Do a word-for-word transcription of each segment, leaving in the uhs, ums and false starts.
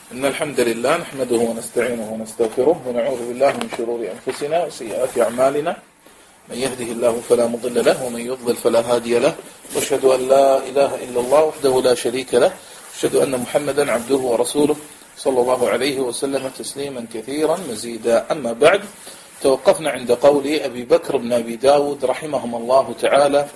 إن الحمد لله نحمده ونستعينه ونستغفره ونعوذ بالله من شرور أنفسنا وسيئات أعمالنا. من يهده الله فلا مضل له ومن يضلل فلا هادي له، وأشهد أن لا إله إلا الله وحده لا شريك له، وأشهد أن محمدا عبده ورسوله صلى الله عليه وسلم تسليما كثيرا مزيدا. أما بعد، توقفنا عند قول أبي بكر بن أبي داود رحمهم الله تعالى: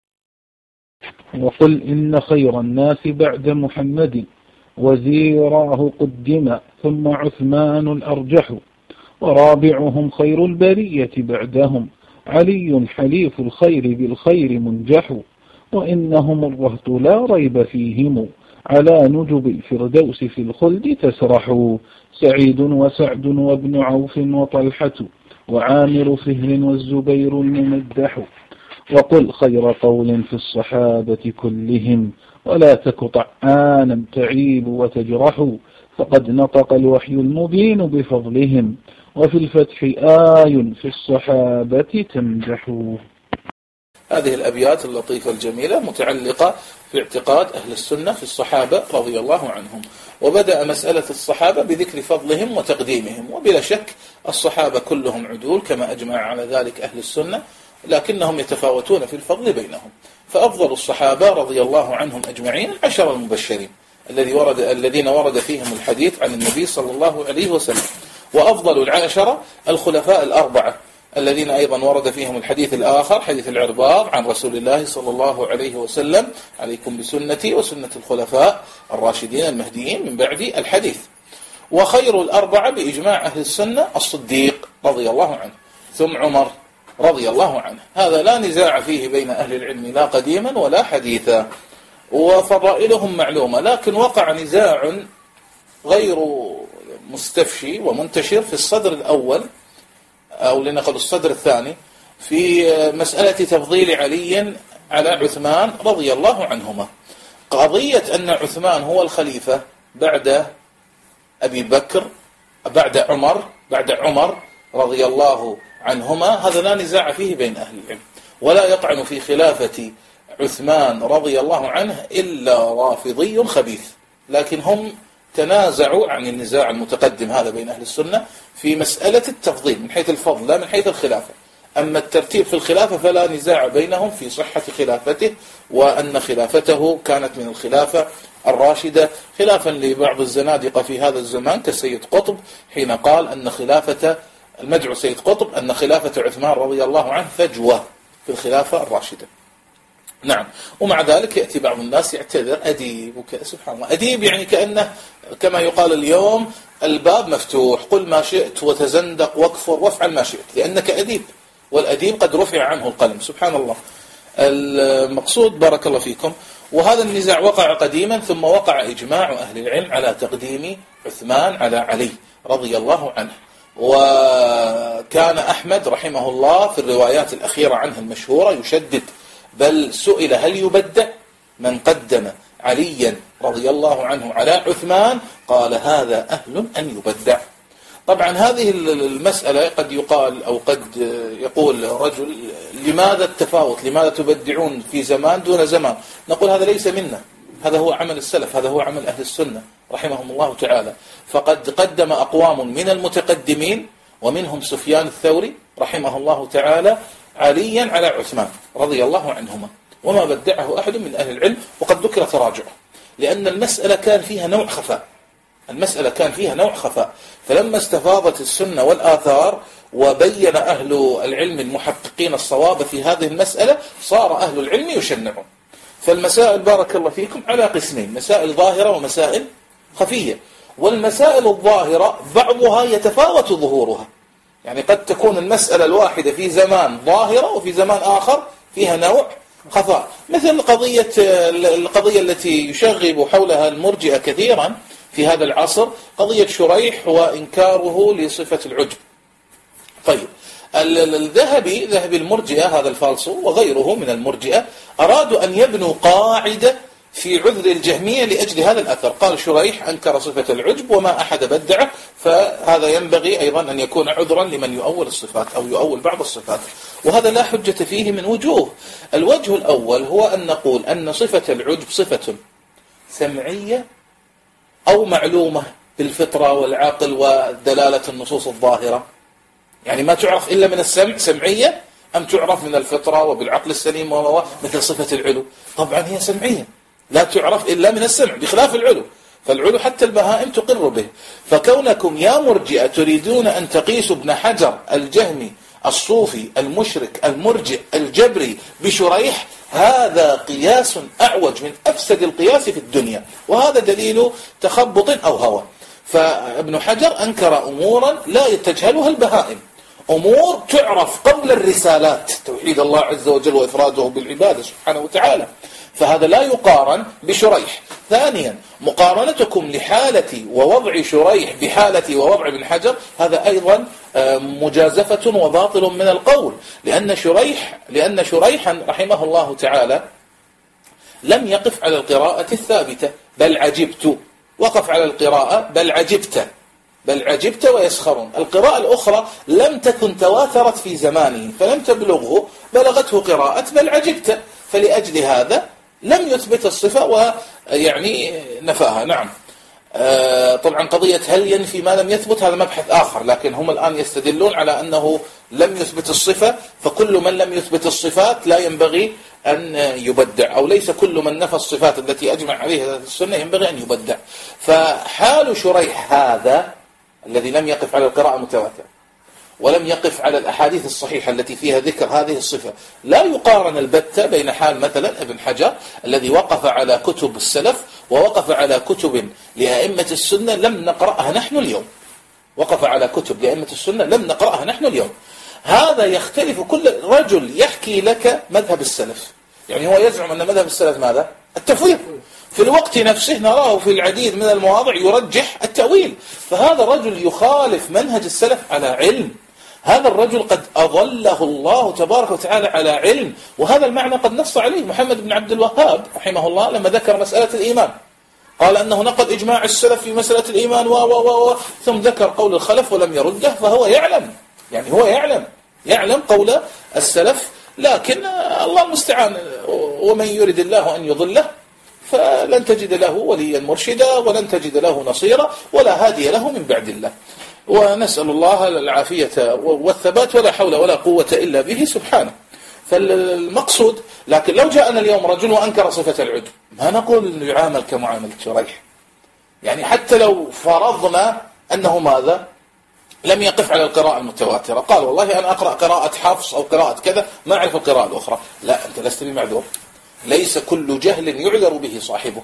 وقل إن خير الناس بعد محمد وزيراه قدم ثم عثمان الأرجح، ورابعهم خير البرية بعدهم علي حليف الخير بالخير منجح، وإنهم الرهط لا ريب فيهم على نجب الفردوس في الخلد تسرح، سعيد وسعد وابن عوف وطلحة وعامر فهر والزبير الممدح. وقل خير قول في الصحابة كلهم ولا تك طعانا تعيب وتجرح، فقد نطق الوحي المبين بفضلهم وفي الفتح آي في الصحابة تمدح. هذه الأبيات اللطيفة الجميلة متعلقة في اعتقاد أهل السنة في الصحابة رضي الله عنهم، وبدأ مسألة الصحابة بذكر فضلهم وتقديمهم. وبلا شك الصحابة كلهم عدول كما أجمع على ذلك أهل السنة، لكنهم يتفاوتون في الفضل بينهم. فأفضل الصحابة رضي الله عنهم أجمعين العشر المبشرين الذي ورد الذين ورد فيهم الحديث عن النبي صلى الله عليه وسلم، وأفضل العشرة الخلفاء الأربعة الذين أيضا ورد فيهم الحديث الآخر، حديث العرباض عن رسول الله صلى الله عليه وسلم: عليكم بسنتي وسنة الخلفاء الراشدين المهديين من بعدي الحديث. وخير الأربعة بإجماع أهل السنة الصديق رضي الله عنه، ثم عمر رضي الله عنه. هذا لا نزاع فيه بين أهل العلم لا قديما ولا حديثا، وفضائلهم معلومة، لكن وقع نزاع غير مستفشي ومنتشر في الصدر الأول أو لنقل الصدر الثاني في مسألة تفضيل علي على عثمان رضي الله عنهما. قضية أن عثمان هو الخليفة بعد أبي بكر بعد عمر بعد عمر رضي الله عنهما، هذا لا نزاع فيه بين أهل العلم، ولا يطعن في خلافة عثمان رضي الله عنه إلا رافضي خبيث، لكن هم تنازعوا عن النزاع المتقدم هذا بين أهل السنة في مسألة التفضيل من حيث الفضل لا من حيث الخلافة. أما الترتيب في الخلافة فلا نزاع بينهم في صحة خلافته، وأن خلافته كانت من الخلافة الراشدة، خلافا لبعض الزنادقة في هذا الزمان كالسيد قطب حين قال أن خلافة المدعو سيد قطب أن خلافة عثمان رضي الله عنه فجوة في الخلافة الراشدة. نعم، ومع ذلك يأتي بعض الناس يعتذر أديب وك... سبحان الله، أديب يعني كأنه كما يقال اليوم الباب مفتوح، قل ما شئت وتزندق واكفر وافعل ما شئت لأنك أديب، والأديب قد رفع عنه القلم. سبحان الله. المقصود بارك الله فيكم، وهذا النزاع وقع قديما، ثم وقع إجماع أهل العلم على تقديم عثمان على علي رضي الله عنه. وكان أحمد رحمه الله في الروايات الأخيرة عنه المشهورة يشدد، بل سئل هل يبدع من قدم عليا رضي الله عنه على عثمان، قال هذا أهل أن يبدع. طبعا هذه المسألة قد يقال أو قد يقول رجل لماذا التفاوت، لماذا تبدعون في زمان دون زمان؟ نقول هذا ليس منا، هذا هو عمل السلف، هذا هو عمل أهل السنة رحمهم الله تعالى. فقد قدم أقوام من المتقدمين ومنهم سفيان الثوري رحمه الله تعالى عليا على عثمان رضي الله عنهما، وما بدعه أحد من أهل العلم، وقد ذكر تراجعه، لأن المسألة كان فيها نوع خفاء المسألة كان فيها نوع خفاء فلما استفاضت السنة والآثار وبين أهل العلم المحققين الصواب في هذه المسألة، صار أهل العلم يشنعون. فالمسائل بارك الله فيكم على قسمين: مسائل ظاهرة ومسائل خفية. والمسائل الظاهرة بعضها يتفاوت ظهورها، يعني قد تكون المسألة الواحدة في زمان ظاهرة وفي زمان آخر فيها نوع خفاء، مثل قضية القضية التي يشغب حولها المرجئة كثيرا في هذا العصر، قضية شريح وإنكاره لصفة العجب. طيب، الذهبي ذهبي المرجئة هذا الفالصو وغيره من المرجئة أرادوا أن يبنوا قاعدة في عذر الجهمية لأجل هذا الأثر. قال شريح أنكر صفة العجب وما أحد بدعه، فهذا ينبغي أيضا أن يكون عذرا لمن يؤول الصفات أو يؤول بعض الصفات، وهذا لا حجة فيه من وجوه. الوجه الأول هو أن نقول أن صفة العجب صفة سمعية أو معلومة بالفطرة والعقل ودلالة النصوص الظاهرة؟ يعني ما تعرف إلا من السمع سمعية، أم تعرف من الفطرة وبالعقل السليم مثل صفة العلو؟ طبعا هي سمعية، لا تعرف إلا من السمع، بخلاف العلو، فالعلو حتى البهائم تقر به. فكونكم يا مرجئة تريدون أن تقيسوا ابن حجر الجهمي الصوفي المشرك المرجئ الجبري بشريح، هذا قياس أعوج من أفسد القياس في الدنيا، وهذا دليل تخبط أو هوى. فابن حجر أنكر أمورا لا تجهلها البهائم، أمور تعرف قبل الرسالات، توحيد الله عز وجل وإفراده بالعبادة سبحانه وتعالى، فهذا لا يقارن بشريح. ثانيا، مقارنتكم لحالة ووضع شريح بحالة ووضع ابن حجر هذا أيضا مجازفة وباطل من القول، لأن شريح لأن شريحا رحمه الله تعالى لم يقف على القراءة الثابتة بل عجبت، وقف على القراءة بل عجبت بل عجبت ويسخرون. القراءة الأخرى لم تكن تواترت في زمانه فلم تبلغه، بلغته قراءة بل عجبت، فلأجل هذا لم يثبت الصفة ويعني نفاها. نعم. آه طبعا قضية هل ينفي ما لم يثبت هذا مبحث آخر، لكن هم الآن يستدلون على أنه لم يثبت الصفة، فكل من لم يثبت الصفات لا ينبغي أن يبدع، أو ليس كل من نفى الصفات التي أجمع عليها السنة ينبغي أن يبدع. فحال شريح هذا الذي لم يقف على القراءة المتواترة ولم يقف على الأحاديث الصحيحة التي فيها ذكر هذه الصفة لا يقارن البتة بين حال مثلا ابن حجر الذي وقف على كتب السلف ووقف على كتب لأئمة السنة لم نقرأها نحن اليوم، وقف على كتب لأئمة السنة لم نقرأها نحن اليوم. هذا يختلف، كل رجل يحكي لك مذهب السلف، يعني هو يزعم أن مذهب السلف ماذا؟ التفويض، في الوقت نفسه نراه في العديد من المواضع يرجح التأويل، فهذا رجل يخالف منهج السلف على علم، هذا الرجل قد أضله الله تبارك وتعالى على علم، وهذا المعنى قد نص عليه محمد بن عبد الوهاب رحمه الله لما ذكر مسألة الإيمان، قال أنه نقض إجماع السلف في مسألة الإيمان و و و ثم ذكر قول الخلف ولم يرده، فهو يعلم، يعني هو يعلم يعلم قول السلف، لكن الله المستعان، ومن يرد الله أن يضله فلن تجد له وليا مرشدا ولن تجد له نصيرا ولا هادي له من بعد الله، ونسأل الله العافية والثبات ولا حول ولا قوة إلا به سبحانه. فالمقصود، لكن لو جاءنا اليوم رجل وأنكر صفة العدو ما نقول أنه يعامل كمعاملة شريح، يعني حتى لو فرضنا أنه ماذا لم يقف على القراءة المتواترة، قال والله أنا أقرأ قراءة حفص أو قراءة كذا ما أعرف القراءة الأخرى، لا، أنت لست بمعذور، ليس كل جهل يعذر به صاحبه.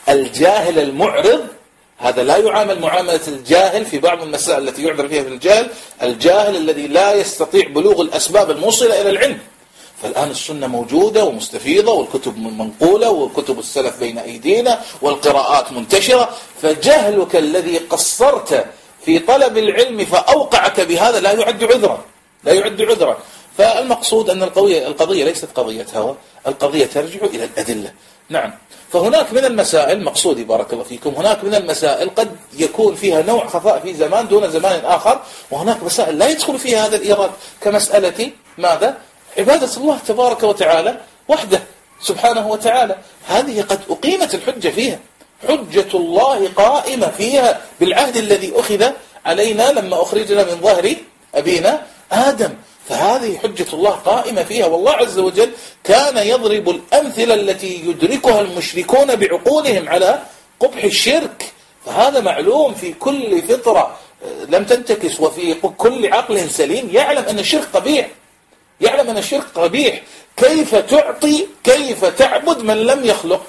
الجاهل المعرض هذا لا يعامل معاملة الجاهل في بعض المسائل التي يعذر فيها في الجاهل، الجاهل الذي لا يستطيع بلوغ الأسباب الموصلة إلى العلم. فالآن السنة موجودة ومستفيضة والكتب منقولة وكتب السلف بين أيدينا والقراءات منتشرة، فجهلك الذي قصرت في طلب العلم فأوقعك بهذا لا يعد عذرا لا يعد عذرا. فالمقصود أن القضية القضية ليست قضية هوى، القضية ترجع إلى الأدلة. نعم. فهناك من المسائل، مقصودي بارك الله فيكم، هناك من المسائل قد يكون فيها نوع خفاء في زمان دون زمان آخر، وهناك مسائل لا يدخل فيها هذا الإيراد، كمسألة ماذا؟ عبادة الله تبارك وتعالى وحده سبحانه وتعالى، هذه قد أقيمت الحجة فيها، حجة الله قائمة فيها بالعهد الذي أخذ علينا لما أخرجنا من ظهر أبينا آدم، فهذه حجة الله قائمة فيها. والله عز وجل كان يضرب الأمثلة التي يدركها المشركون بعقولهم على قبح الشرك، فهذا معلوم في كل فطرة لم تنتكس وفي كل عقل سليم يعلم أن الشرك قبيح، يعلم أن الشرك قبيح. كيف تعطي كيف تعبد من لم يخلق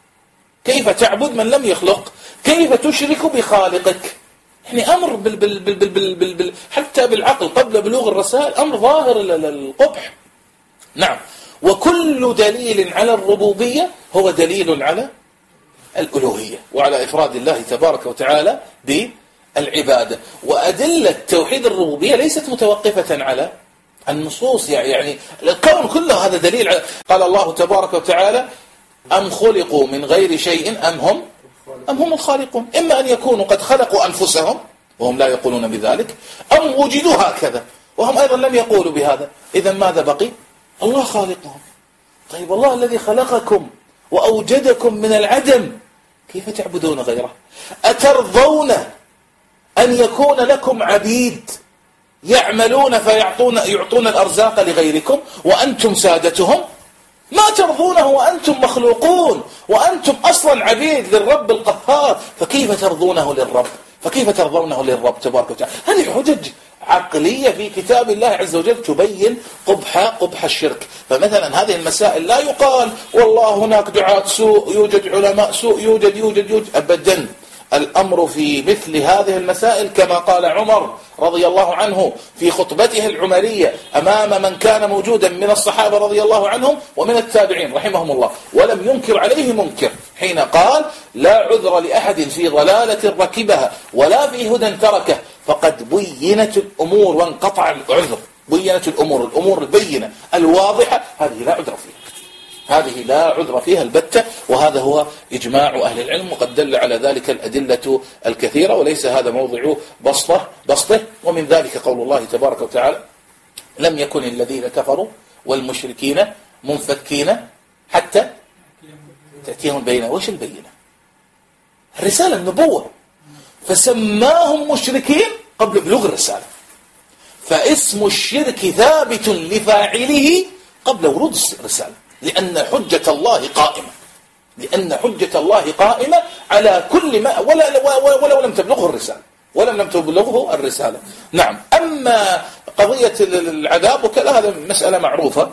كيف تعبد من لم يخلق كيف تشرك بخالقك؟ يعني أمر بال بال بال بال بال بال بال حتى بالعقل قبل بلوغ الرسائل أمر ظاهر للقبح. نعم. وكل دليل على الربوبية هو دليل على الألوهية وعلى إفراد الله تبارك وتعالى بالعبادة. وأدلة توحيد الربوبية ليست متوقفة على النصوص، يعني الكون كله هذا دليل على. قال الله تبارك وتعالى أم خلقوا من غير شيء أم هم أم هم الخالقون، إما أن يكونوا قد خلقوا أنفسهم وهم لا يقولون بذلك، أم وجدوا هكذا وهم أيضا لم يقولوا بهذا، إذا ماذا بقي؟ الله خالقهم. طيب الله الذي خلقكم وأوجدكم من العدم كيف تعبدون غيره؟ أترضون أن يكون لكم عبيد يعملون فيعطون يعطون الأرزاق لغيركم وأنتم سادتهم؟ ما ترضونه وأنتم مخلوقون، وأنتم أصلا عبيد للرب القهار، فكيف ترضونه للرب؟ فكيف ترضونه للرب تبارك وتعالى؟ هذه حجج عقلية في كتاب الله عز وجل تبين قبح قبح الشرك. فمثلا هذه المسائل لا يقال والله هناك دعاة سوء، يوجد علماء سوء، يوجد يوجد يوجد أبدا. الأمر في مثل هذه المسائل كما قال عمر رضي الله عنه في خطبته العمرية أمام من كان موجودا من الصحابة رضي الله عنهم ومن التابعين رحمهم الله، ولم ينكر عليه منكر، حين قال لا عذر لأحد في ضلالة ركبها ولا في هدى تركه، فقد بينت الأمور وانقطع العذر. بينت الأمور، الأمور البينة الواضحة هذه لا عذر فيها، هذه لا عذر فيها البتة، وهذا هو إجماع أهل العلم، وقد دل على ذلك الأدلة الكثيرة، وليس هذا موضع بسطه بسطه ومن ذلك قول الله تبارك وتعالى لم يكن الذين كفروا والمشركين منفكين حتى تأتيهم البينة. وش البينة؟ الرسالة، النبوة، فسماهم مشركين قبل بلوغ الرسالة، فاسم الشرك ثابت لفاعله قبل ورود الرسالة، لأن حجة الله قائمة، لأن حجة الله قائمة على كل ما ولا ولو لم تبلغه الرسالة، ولم لم تبلغه الرسالة. نعم. أما قضية العذاب وكذا هذا مسألة معروفة.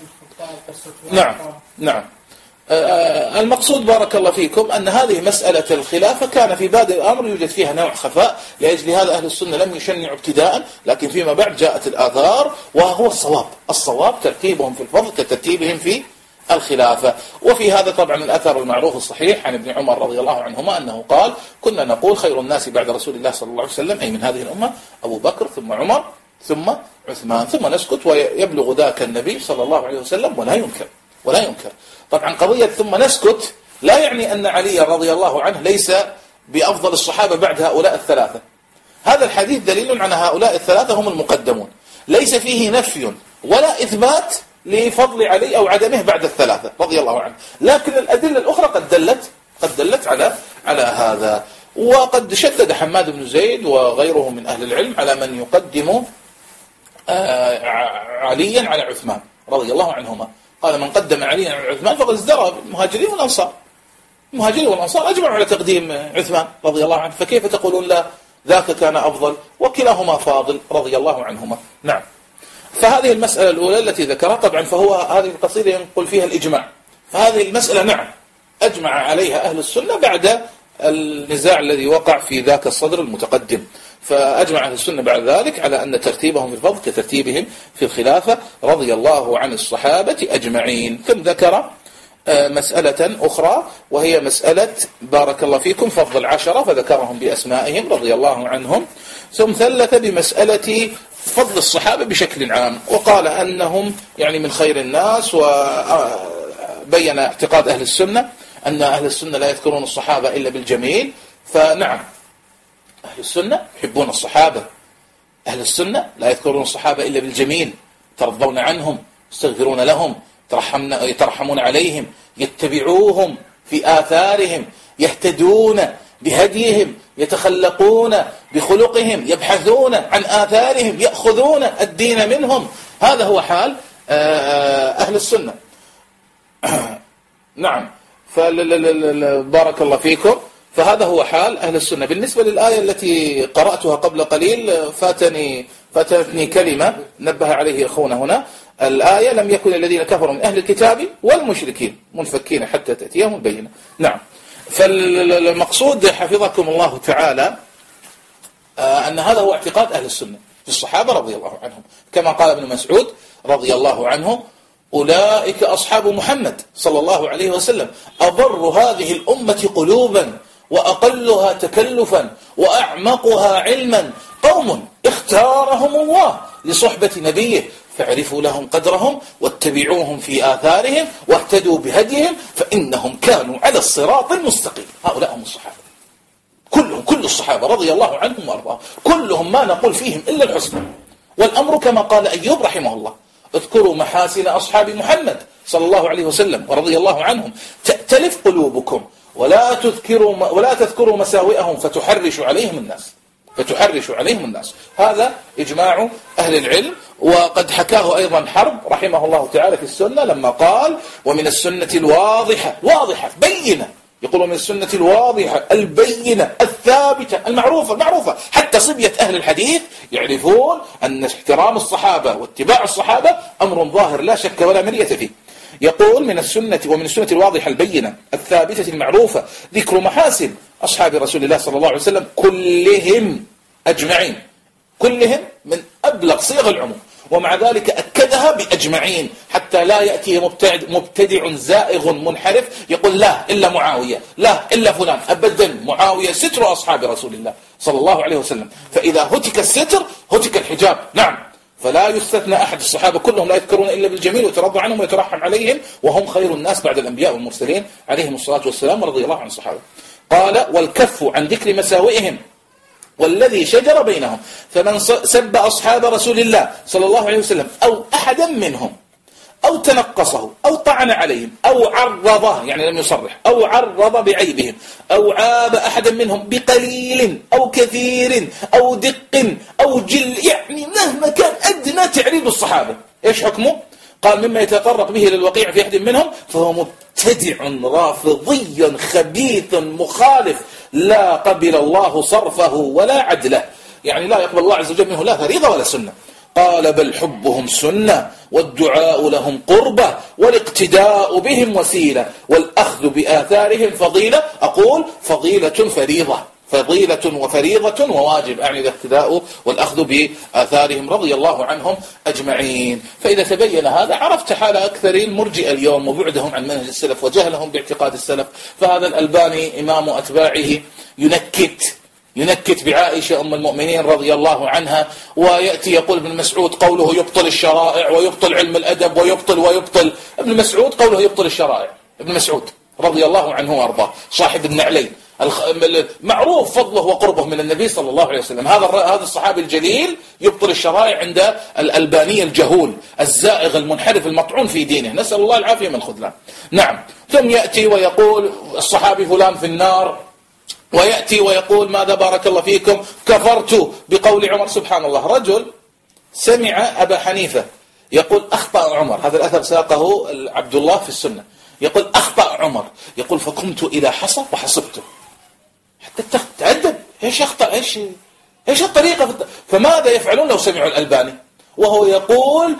نعم نعم. المقصود بارك الله فيكم أن هذه مسألة الخلافة كان في بادئ الأمر يوجد فيها نوع خفاء، لأجل هذا أهل السنة لم يشنعوا ابتداء، لكن فيما بعد جاءت الآثار وهو الصواب. الصواب ترتيبهم في الفضل كترتيبهم في الخلافة. وفي هذا طبعا الأثر المعروف الصحيح عن ابن عمر رضي الله عنهما أنه قال كنا نقول خير الناس بعد رسول الله صلى الله عليه وسلم أي من هذه الأمة أبو بكر ثم عمر ثم عثمان، ثم نسكت ويبلغ ذاك النبي صلى الله عليه وسلم ولا ينكر ولا ينكر. طبعا قضية ثم نسكت لا يعني أن علي رضي الله عنه ليس بأفضل الصحابة بعد هؤلاء الثلاثة. هذا الحديث دليل على هؤلاء الثلاثة هم المقدمون، ليس فيه نفي ولا إثبات لفضل علي أو عدمه بعد الثلاثة رضي الله عنه، لكن الأدلة الأخرى قد دلت قد دلت على على هذا. وقد شدد حماد بن زيد وغيره من أهل العلم على من يقدم عليا على عثمان رضي الله عنهما، قال من قدم عليا على عثمان فقد ازدرى بالمهاجرين والأنصار. المهاجرين والأنصار أجمعوا على تقديم عثمان رضي الله عنه، فكيف تقولون لا ذاك كان أفضل؟ وكلاهما فاضل رضي الله عنهما. نعم. فهذه المسألة الأولى التي ذكرها، طبعا فهو هذه القصيدة ينقل فيها الإجماع، فهذه المسألة نعم أجمع عليها أهل السنة بعد النزاع الذي وقع في ذاك الصدر المتقدم، فأجمع أهل السنة بعد ذلك على أن ترتيبهم في الفضل كترتيبهم في الخلافة رضي الله عن الصحابة أجمعين. ثم ذكر مسألة أخرى وهي مسألة بارك الله فيكم فضل العشرة، فذكرهم بأسمائهم رضي الله عنهم، ثم ثلث بمسألة فضل الصحابة بشكل عام، وقال أنهم يعني من خير الناس، وبين اعتقاد أهل السنة أن أهل السنة لا يذكرون الصحابة إلا بالجميل. فنعم أهل السنة يحبون الصحابة، أهل السنة لا يذكرون الصحابة إلا بالجميل، ترضون عنهم، يستغفرون لهم، يترحمون عليهم، يتبعوهم في آثارهم، يهتدون بهديهم، يتخلقون بخلقهم، يبحثون عن آثارهم، يأخذون الدين منهم. هذا هو حال أهل السنة. نعم. فبارك الله فيكم، فهذا هو حال أهل السنة. بالنسبة للآية التي قرأتها قبل قليل فاتني فاتتني كلمة نبه عليه أخونا هنا. الآية لم يكن الذين كفروا من أهل الكتاب والمشركين منفكين حتى تأتيهم البينة. نعم. فالمقصود حفظكم الله تعالى أن هذا هو اعتقاد أهل السنة في الصحابة رضي الله عنهم، كما قال ابن مسعود رضي الله عنه أولئك أصحاب محمد صلى الله عليه وسلم أبر هذه الأمة قلوبا وأقلها تكلفا وأعمقها علما قوم اختارهم الله لصحبة نبيه فاعرفوا لهم قدرهم واتبعوهم في آثارهم واهتدوا بهديهم فإنهم كانوا على الصراط المستقيم. هؤلاء هم الصحابة كلهم، كل الصحابة رضي الله عنهم وأرضاهم، كلهم ما نقول فيهم إلا الحسنى. والأمر كما قال أيوب رحمه الله اذكروا محاسن أصحاب محمد صلى الله عليه وسلم ورضي الله عنهم تأتلف قلوبكم ولا تذكروا ولا تذكروا مساوئهم فتحرش عليهم الناس. فتحرش عليهم الناس. هذا إجماع أهل العلم، وقد حكاه أيضا حرب رحمه الله تعالى في السنة لما قال: ومن السنة الواضحة، واضحة بينة، يقول من السنة الواضحة البينة الثابتة المعروفة المعروفة حتى صبية أهل الحديث يعرفون أن احترام الصحابة واتباع الصحابة أمر ظاهر لا شك ولا مرية فيه. يقول: من السنة ومن السنة الواضحة البينة الثابتة المعروفة ذكر محاسن أصحاب رسول الله صلى الله عليه وسلم كلهم أجمعين، كلهم من أبلغ صيغ العموم، ومع ذلك أكدها بأجمعين حتى لا يأتي مبتدع, مبتدع زائغ منحرف يقول لا إلا معاوية، لا إلا فلان. أبدا، معاوية ستر أصحاب رسول الله صلى الله عليه وسلم، فإذا هتك الستر هتك الحجاب. نعم، فلا يستثنى أحد، الصحابة كلهم لا يذكرون إلا بالجميل ويترضى عنهم ويترحم عليهم، وهم خير الناس بعد الأنبياء والمرسلين عليهم الصلاة والسلام ورضي الله عن الصحابة. قال: والكف عن ذكر مساوئهم والذي شجر بينهم، فمن سب أصحاب رسول الله صلى الله عليه وسلم أو أحدا منهم أو تنقصه أو طعن عليهم أو عرضه، يعني لم يصرح، أو عرض بعيبهم أو عاب أحدا منهم بقليل أو كثير أو دق أو جل، يعني مهما كان أدنى تعريض الصحابة، إيش حكمه؟ قال: مما يتطرق به للوقيع في أحد منهم فهو مبتدع رافضي خبيث مخالف لا قبل الله صرفه ولا عدله، يعني لا يقبل الله عز وجل منه لا فريضة ولا سنة. قال: بل حبهم سنة والدعاء لهم قربة والاقتداء بهم وسيلة والأخذ بآثارهم فضيلة. أقول فضيلة فريضة، فضيلة وفريضة وواجب، يعني الاقتداء والأخذ بآثارهم رضي الله عنهم أجمعين. فإذا تبين هذا عرفت حال أكثر المرجئة اليوم وبعدهم عن منهج السلف وجهلهم باعتقاد السلف. فهذا الألباني إمام أتباعه ينكت ينكت بعائشة أم المؤمنين رضي الله عنها، ويأتي يقول ابن مسعود قوله يبطل الشرائع ويبطل علم الأدب ويبطل ويبطل. ابن مسعود قوله يبطل الشرائع، ابن مسعود رضي الله عنه وأرضاه صاحب النعلين، معروف فضله وقربه من النبي صلى الله عليه وسلم. هذا هذا الصحابي الجليل يبطل الشرائع عند الألباني الجهول الزائغ المنحرف المطعون في دينه، نسأل الله العافية من خذلان. نعم، ثم يأتي ويقول الصحابي فلان في النار، ويأتي ويقول ماذا بارك الله فيكم كفرت بقول عمر. سبحان الله، رجل سمع أبا حنيفة يقول أخطأ عمر، هذا الأثر ساقه عبد الله في السنة، يقول أخطأ عمر، يقول فقمت إلى حصى وحصبته. حتى تعدد إيش أخطأ، إيش إيش الطريقة، فماذا يفعلون لو سمعوا الألباني وهو يقول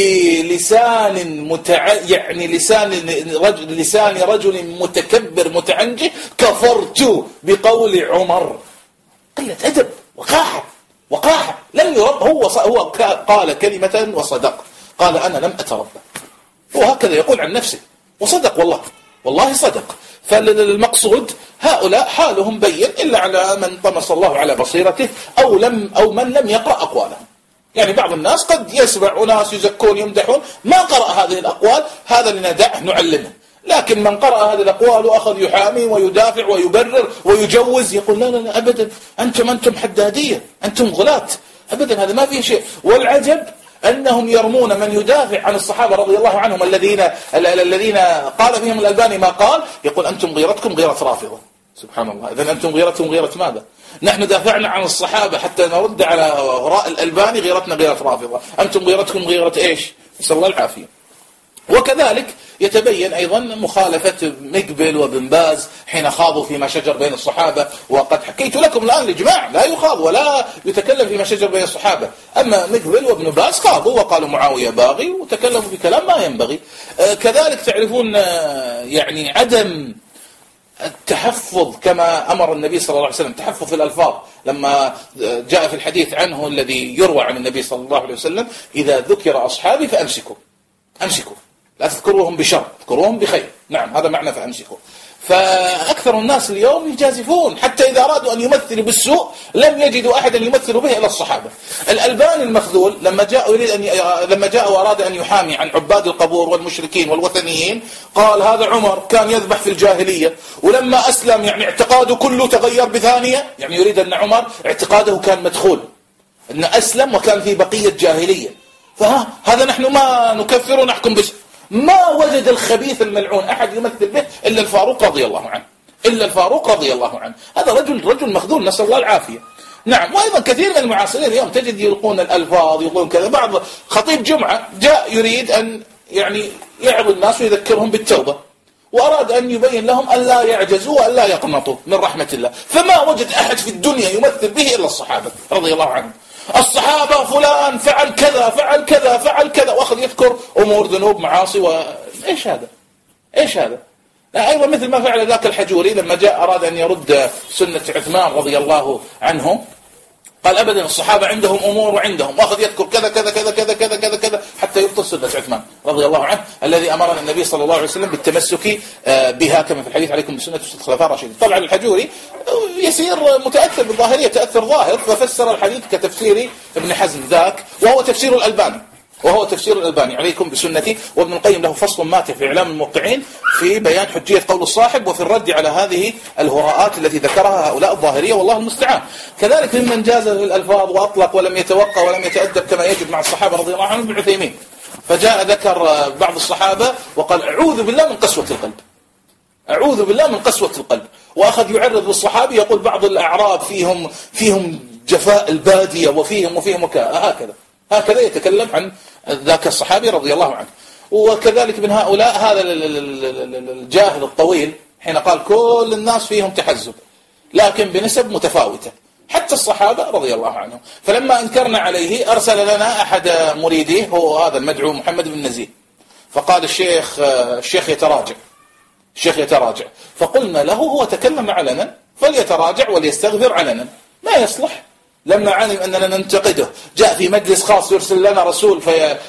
بلسان متع... يعني لسان رجل لسان رجل متكبر متعنجه كفرت بقول عمر. قلة أدب، وقاحة وقاحة، لم يرب. هو ص... هو قال كلمة وصدق، قال أنا لم أتربى، وهكذا يقول عن نفسه، وصدق والله والله صدق. فالمقصود هؤلاء حالهم بين إلا على من طمس الله على بصيرته أو لم أو من لم يقرأ أقوالهم. يعني بعض الناس قد يسمع أناس يزكون يمدحون ما قرأ هذه الأقوال، هذا لندعه نعلمه. لكن من قرأ هذه الأقوال وأخذ يحامي ويدافع ويبرر ويجوز يقول لا لا لا أبدا، أنتم أنتم حدادية، أنتم غلاة، أبدا هذا ما فيه شيء. والعجب أنهم يرمون من يدافع عن الصحابة رضي الله عنهم الذين الذين قال فيهم الألباني ما قال، يقول أنتم غيرتكم غيرة رافضة. سبحان الله، إذن أنتم غيرتكم غيرة ماذا؟ نحن دافعنا عن الصحابة حتى نرد على وراء الألباني غيرتنا غيرة رافضة، أنتم غيرتكم غيرة إيش؟ نسأل الله العافية. وكذلك يتبين أيضا مخالفة مقبل وابن باز حين خاضوا فيما شجر بين الصحابة، وقد حكيت لكم الآن الإجماع لا يخاض ولا يتكلم فيما شجر بين الصحابة. أما مقبل وابن باز خاضوا وقالوا معاوية باغي وتكلموا بكلام ما ينبغي. آه كذلك تعرفون آه يعني عدم التحفظ كما أمر النبي صلى الله عليه وسلم، تحفظ في الألفاظ لما جاء في الحديث عنه الذي يروى عن النبي صلى الله عليه وسلم إذا ذكر أصحابي فأمسكوا، أمسكوا لا تذكروهم بشر، تذكروهم بخير. نعم هذا معنى فأمسكوا. فأكثر الناس اليوم يجازفون حتى إذا أرادوا أن يمثلوا بالسوء لم يجدوا أحدا يمثلوا به إلا الصحابة. الألباني المخذول لما جاء يريد أن ي... لما جاء وأراد أن يحامي عن عباد القبور والمشركين والوثنيين قال هذا عمر كان يذبح في الجاهلية ولما أسلم يعني اعتقاده كله تغير بثانية، يعني يريد أن عمر اعتقاده كان مدخول، أن أسلم وكان في بقية جاهلية. فها هذا نحن ما نكفر ونحكم بس، ما وجد الخبيث الملعون أحد يمثل به إلا الفاروق رضي الله عنه، إلا الفاروق رضي الله عنه. هذا رجل رجل مخذول، نسأل الله العافية. نعم. وأيضا كثير من المعاصرين اليوم تجد يلقون الألفاظ، يلقون كذا. بعض خطيب جمعة جاء يريد أن يعني يعظ الناس ويذكرهم بالتوبة، وأراد أن يبين لهم أن لا يعجزوا وأن لا يقنطوا من رحمة الله، فما وجد أحد في الدنيا يمثل به إلا الصحابة رضي الله عنهم. الصحابة فلان فعل كذا فعل كذا فعل كذا، وأخذ يذكر أمور ذنوب معاصي. وإيش هذا؟ إيش هذا؟ أيضا مثل ما فعل ذاك الحجوري لما جاء أراد أن يرد سنة عثمان رضي الله عنه، قال أبدا الصحابة عندهم أمور وعندهم، وأخذ يذكر كذا كذا كذا كذا كذا كذا كذا حتى يبطل سنة عثمان رضي الله عنه الذي أمرنا النبي صلى الله عليه وسلم بالتمسك بها كما في الحديث عليكم بسنة الخلفاء الراشدين. طبعا الحجوري يسير متأثر بالظاهرية تأثر ظاهر، ففسر الحديث كتفسير ابن حزم ذاك، وهو تفسير الألباني وهو تفسير الألباني عليكم بسنتي. وابن القيم له فصل ماتع في إعلام الموقعين في بيان حجية قول الصاحب وفي الرد على هذه الهراءات التي ذكرها هؤلاء الظاهرية، والله المستعان. كذلك ممن جاز في الألفاظ وأطلق ولم يتوقع ولم يتأدب كما يجب مع الصحابة رضي الله عنهم ابن عثيمين، فجاء ذكر بعض الصحابة وقال أعوذ بالله من قسوة القلب، أعوذ بالله من قسوة القلب، وأخذ يعرض بالصحابي يقول بعض الأعراب فيهم فيهم جفاء البادية وفيهم وفيهم هكذا هكذا يتكلم عن ذاك الصحابي رضي الله عنه. وكذلك من هؤلاء هذا الجاهل الطويل حين قال كل الناس فيهم تحزب لكن بنسب متفاوتة حتى الصحابة رضي الله عنهم. فلما أنكرنا عليه أرسل لنا أحد مريديه هو هذا المدعو محمد بن نزيه، فقال الشيخ الشيخ يتراجع الشيخ يتراجع فقلنا له هو تكلم علنا فليتراجع وليستغفر علنا، ما يصلح. لما علم أننا ننتقده جاء في مجلس خاص يرسل لنا رسول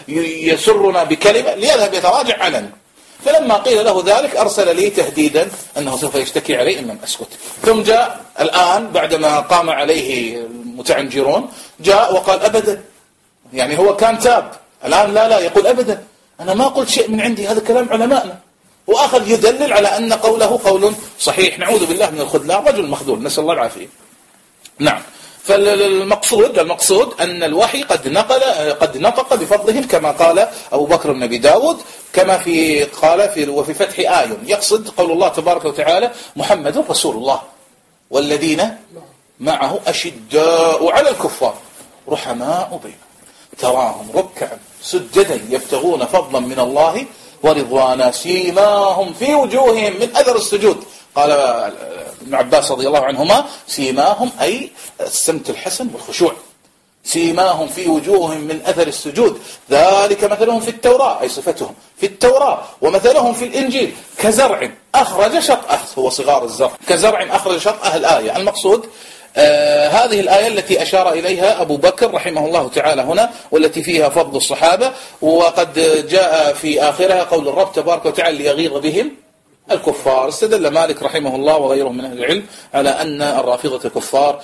فيسرنا بكلمة ليذهب يتراجع علنا. فلما قيل له ذلك أرسل لي تهديدا أنه سوف يشتكي علي إن لم أسكت. ثم جاء الآن بعدما قام عليه المتعنجرون جاء وقال أبدا، يعني هو كان تاب الآن لا لا يقول أبدا أنا ما قلت شيء من عندي، هذا كلام علمائنا، وأخذ يدلل على أن قوله قول صحيح. نعوذ بالله من الخذلان، رجل مخذول نسأل الله العافية. نعم. فالمقصود المقصود أن الوحي قد نقل قد نطق بفضلهم كما قال أبو بكر بن أبي داود، كما في قال في وفي فتح آية يقصد قول الله تبارك وتعالى محمد رسول الله والذين معه أشداء على الكفار رحماء بينهم تراهم ركعا سجدا يبتغون فضلا من الله ورضوانا سيماهم في وجوههم من أثر السجود. قال ابن عباس رضي الله عنهما سيماهم أي السمت الحسن والخشوع، سيماهم في وجوههم من أثر السجود ذلك مثلهم في التوراة أي صفتهم في التوراة ومثلهم في الإنجيل كزرع أخرج شطأه، هو صغار الزرع، كزرع أخرج شطأه الآية. المقصود آه هذه الآية التي أشار إليها أبو بكر رحمه الله تعالى هنا والتي فيها فضل الصحابة، وقد جاء في آخرها قول الرب تبارك وتعالى ليغيظ بهم الكفار. استدل مالك رحمه الله وغيره من أهل العلم على أن الرافضة كفار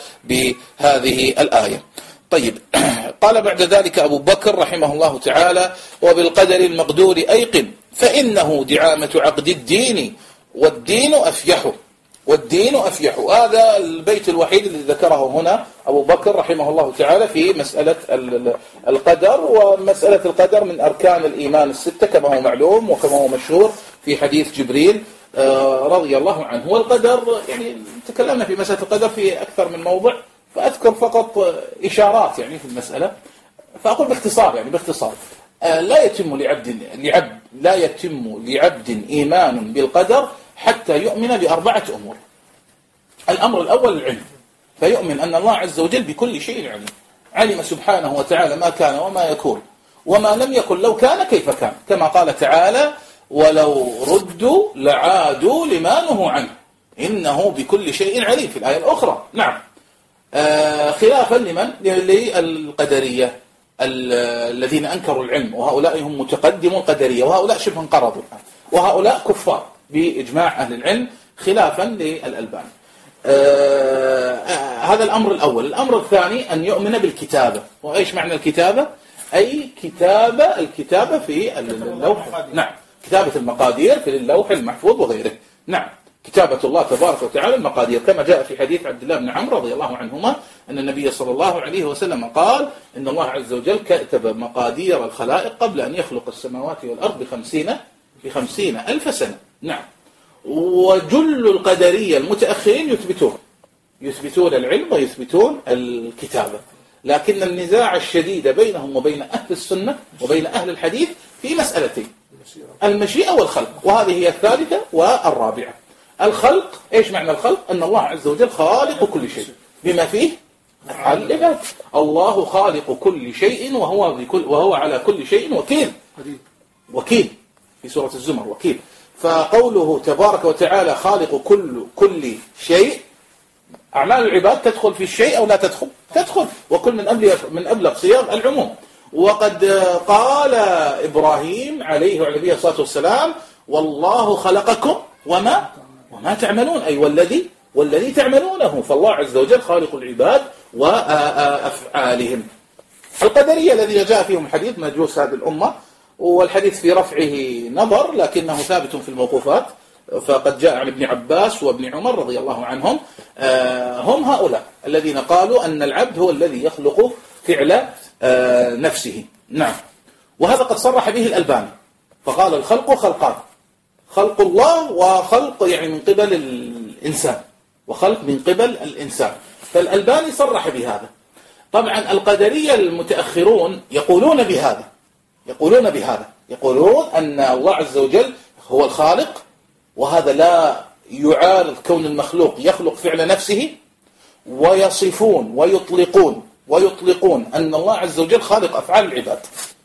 بهذه الآية. طيب قال بعد ذلك أبو بكر رحمه الله تعالى وبالقدر المقدور أيقن فإنه دعامة عقد الدين والدين أفيح والدين أفيح. هذا البيت الوحيد الذي ذكره هنا أبو بكر رحمه الله تعالى في مسألة القدر، ومسألة القدر من أركان الإيمان الستة كما هو معلوم وكما هو مشهور في حديث جبريل رضي الله عنه. والقدر يعني تكلمنا في مسألة القدر في أكثر من موضع، فأذكر فقط إشارات يعني في المسألة، فأقول باختصار يعني باختصار لا يتم لعبد لعبد لا يتم لعبد إيمان بالقدر حتى يؤمن بأربعة أمور. الأمر الأول العلم، فيؤمن أن الله عز وجل بكل شيء عليم، علم سبحانه وتعالى ما كان وما يكون وما لم يكن لو كان كيف كان، كما قال تعالى ولو ردوا لعادوا لما نهوا عنه إنه بكل شيء عليم في الآية الأخرى. نعم. آه خلافا لمن للقدرية الذين أنكروا العلم، وهؤلاء هم متقدموا القدرية، وهؤلاء شبه انقرضوا وهؤلاء كفار بإجماع أهل العلم خلافا للألباني. آه هذا الأمر الأول. الأمر الثاني أن يؤمن بالكتابة. وإيش معنى الكتابة؟ أي كتابة الكتابة في اللوح، نعم كتابة المقادير في اللوح المحفوظ وغيره. نعم كتابة الله تبارك وتعالى المقادير، كما جاء في حديث عبد الله بن عمرو رضي الله عنهما أن النبي صلى الله عليه وسلم قال إن الله عز وجل كتب مقادير الخلائق قبل أن يخلق السماوات والأرض بخمسين بخمسين ألف سنة. نعم. وجل القدرية المتأخرين يثبتون يثبتون العلم ويثبتون الكتابة، لكن النزاع الشديد بينهم وبين أهل السنة وبين أهل الحديث في مسألتين: المشيئة والخلق، وهذه هي الثالثة والرابعة. الخلق، إيش معنى الخلق؟ أن الله عز وجل خالق كل شيء بما فيه أفعال العباد. الله خالق كل شيء وهو, بكل وهو على كل شيء وكيل. وكيل في سورة الزمر وكيل. فقوله تبارك وتعالى خالق كل كل شيء، أعمال العباد تدخل في الشيء أو لا تدخل؟ تدخل، وكل من أبلغ من أبلغ صيغ العموم. وقد قال إبراهيم عليه وعلى نبينا الصلاة والسلام: والله خلقكم وما وما تعملون، أي والذي والذي تعملونه. فالله عز وجل خالق العباد وأفعالهم. القدرية الذين جاء فيهم حديث مجوس هذه الأمة، والحديث في رفعه نظر لكنه ثابت في الموقوفات، فقد جاء عن ابن عباس وابن عمر رضي الله عنهم. هم هؤلاء الذين قالوا أن العبد هو الذي يخلق فعل نفسه. نعم، وهذا قد صرح به الألباني فقال: الخلق خلقان، خلق الله وخلق يعني من قبل الإنسان، وخلق من قبل الإنسان. فالألباني صرح بهذا. طبعا القدرية المتأخرون يقولون بهذا يقولون بهذا يقولون أن الله عز وجل هو الخالق، وهذا لا يعارض كون المخلوق يخلق فعل نفسه، ويصفون ويطلقون ويطلقون أن الله عز وجل خالق أفعال العباد.